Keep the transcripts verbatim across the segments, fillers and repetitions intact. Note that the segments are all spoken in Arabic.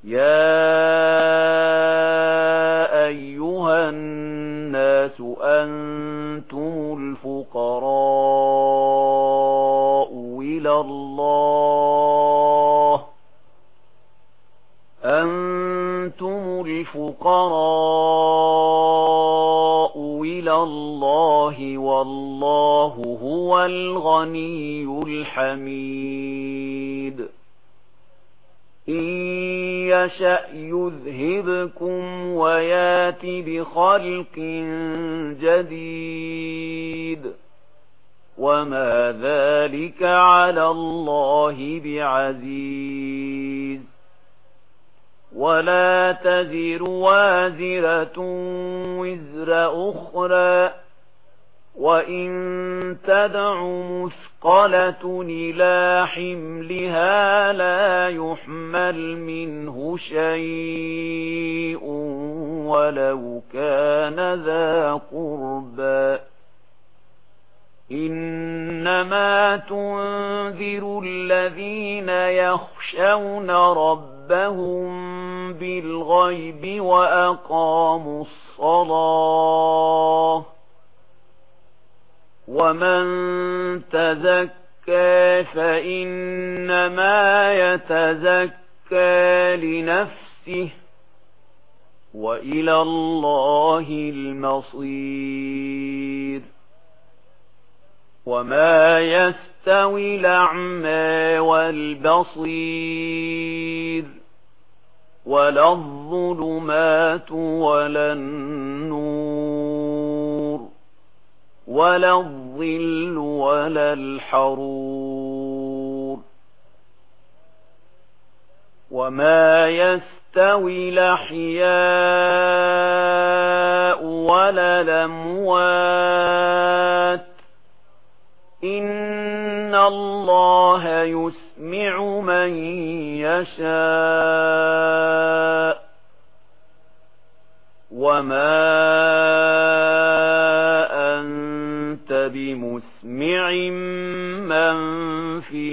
يا أيها الناس أنتم الفقراء إلى الله أنتم الفقراء إلى الله والله هو الغني الحميد إن يشأ يذهبكم ويات بخلق جديد وما ذلك على الله بعزيز ولا تزر وازرة وزر أخرى وإن تدع مثقلة إلى حملها لا يحمل منه شيء ولو كان ذا قربى إنما تنذر الذين يخشون ربهم بالغيب وأقاموا الصلاة ومن تزكى فإنما يتزكى لنفسه وإلى الله المصير وما يستوي الأعمى والبصير ولا الظلمات ولا النور ولا الظل ولا الحرور وما يستوي الأحياء ولا الأموات إن الله يسمع من يشاء وما أنت بمسمع من في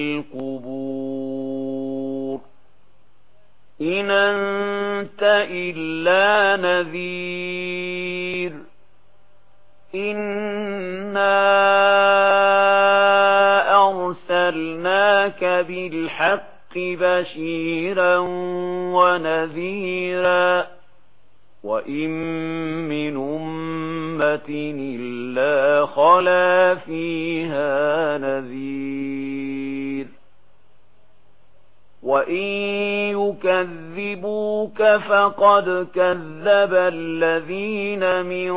القبور إن أنت إلا نذير إنا أرسلناك بالحق بشيرا ونذيرا وإن من أمة إلا خلا فيها نذير وإن يكذبوك فقد كذب الذين من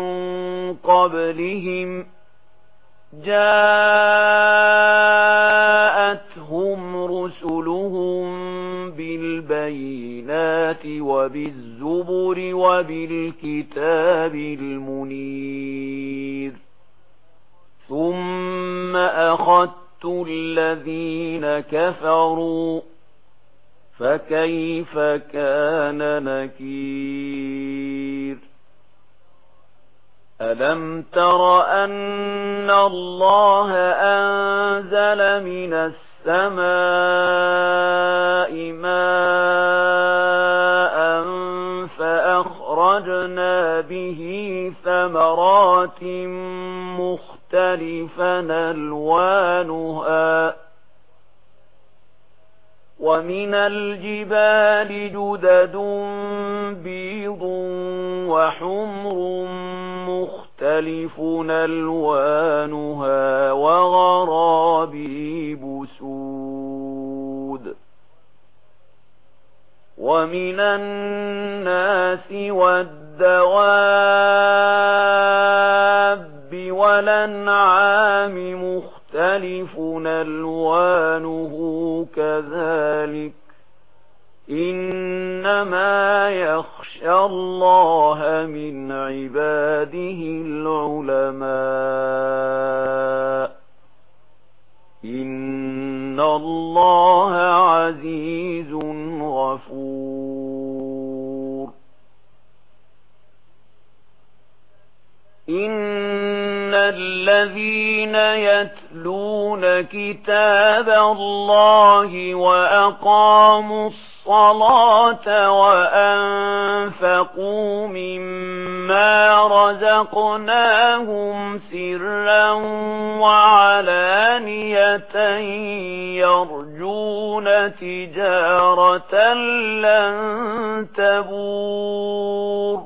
قبلهم جاءتهم رسلهم بالبينات وبالزبر وبالكتاب المنير ثم أخذت الذين كفروا فكيف كان نكير ألم تر أن الله أنزل من السماء ماء فأخرجنا به ثمرات مختلفا ألوانها ومن الجبال جدد بيض وحمر مختلف ألوانها وغرابيب سود ومن الناس والدواب والأنعام مختلف ألوانه كذلك إنما يخشى الله من عباده العلماء إن الله عزيز غفور إن الذين يتلون كتاب الله وأقاموا الصلاة الصلاة وأنفقوا مما رزقناهم سرا وعلانية يرجون تجارة لن تبور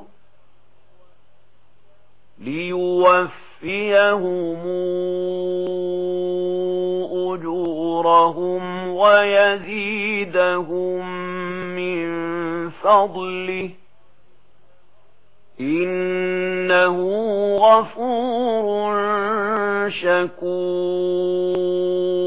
ليوفيهم أجورهم ويزيدهم من فضله إنه غفور شكور.